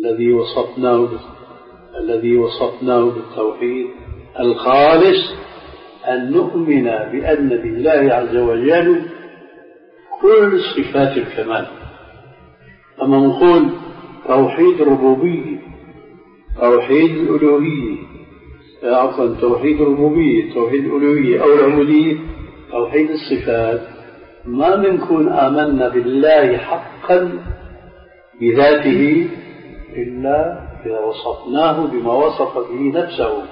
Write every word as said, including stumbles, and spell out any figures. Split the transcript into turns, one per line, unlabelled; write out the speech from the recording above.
الذي وصفناه الذي وصفناه بالتوحيد الخالص، أن نؤمن بأن لله عز وجل كل صفات الكمال. أما نقول توحيد الربوبية، توحيد الألوهية، عفوا توحيد الربوبية، توحيد الألوهية أو العبودية، توحيد الصفات، ما منكن آمنا بالله حقا بذاته إلا إذا وصفناه بما وصف به نفسه